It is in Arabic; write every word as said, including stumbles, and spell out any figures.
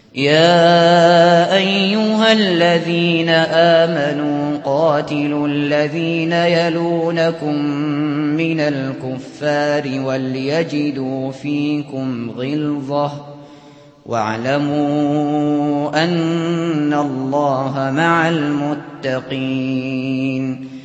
يَا أَيُّهَا الَّذِينَ آمَنُوا قَاتِلُوا الَّذِينَ يَلُونَكُم مِّنَ الْكُفَّارِ وَلْيَجِدُوا فِيكُمْ غِلْظَةً ۚ وَاعْلَمُوا أَنَّ اللَّهَ مَعَ الْمُتَّقِينَ